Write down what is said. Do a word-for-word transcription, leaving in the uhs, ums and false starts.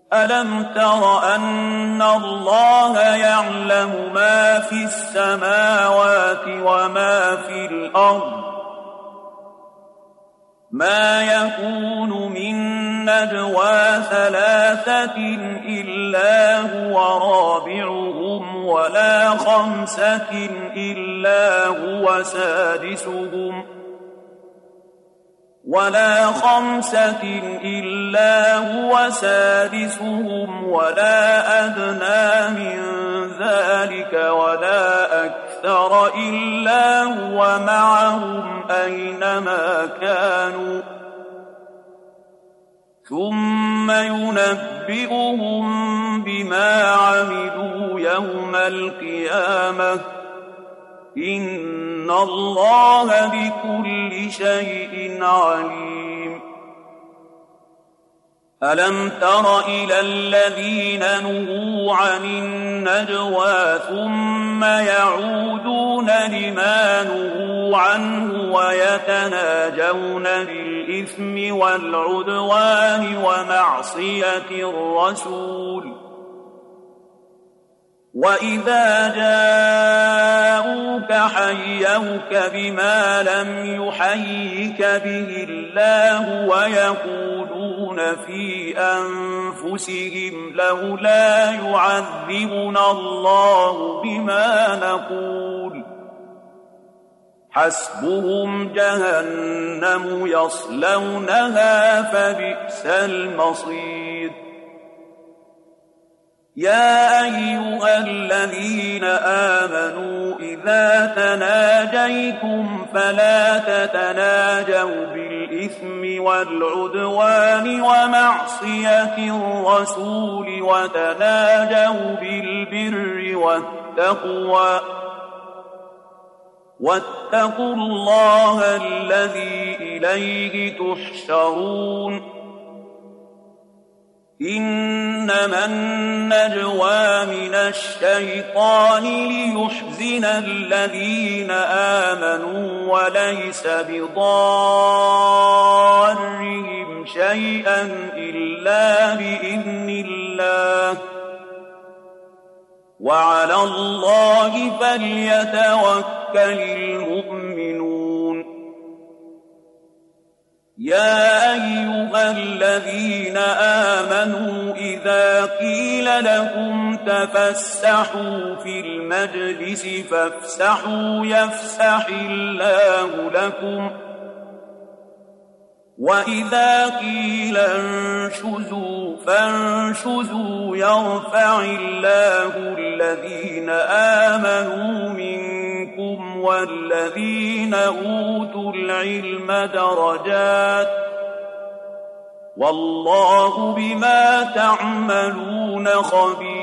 ألم تر أن الله يعلم ما في السماوات وما في الأرض ما يكون من نجوى ثلاثة إلا هو رابعهم ولا خمسة إلا هو سادسهم ولا خمسة إلا هو سادسهم ولا أدنى من ذلك ولا أكثر إلا هو معهم أينما كانوا ثم ينبئهم بما عملوا يوم القيامة إن الله بكل شيء عليم. ألم تر إلى الذين نهوا عن النجوى ثم يعودون لما نهوا عنه ويتناجون بالإثم والعدوان ومعصية الرسول وإذا جاءوك حيوك بما لم يحيك به الله ويقولون في أنفسهم لولا يعذبنا الله بما نقول حسبهم جهنم يصلونها فبئس المصير. يا أيها الذين آمنوا إذا تناجيتم فلا تتناجوا بالإثم والعدوان ومعصية الرسول وتناجوا بالبر والتقوى واتقوا الله الذي إليه تحشرون. إنما النجوى من الشيطان ليحزن الذين آمنوا وليس بضارهم شيئا إلا بإذن الله وعلى الله فليتوكل المؤمنون. يا أيها الذين آمنوا إذا قيل لكم تفسحوا في المجلس فافسحوا يفسح الله لكم وإذا قيل انشزوا فانشزوا يرفع الله الذين آمنوا منكم والذين أوتوا العلم درجات والله بما تعملون خبير.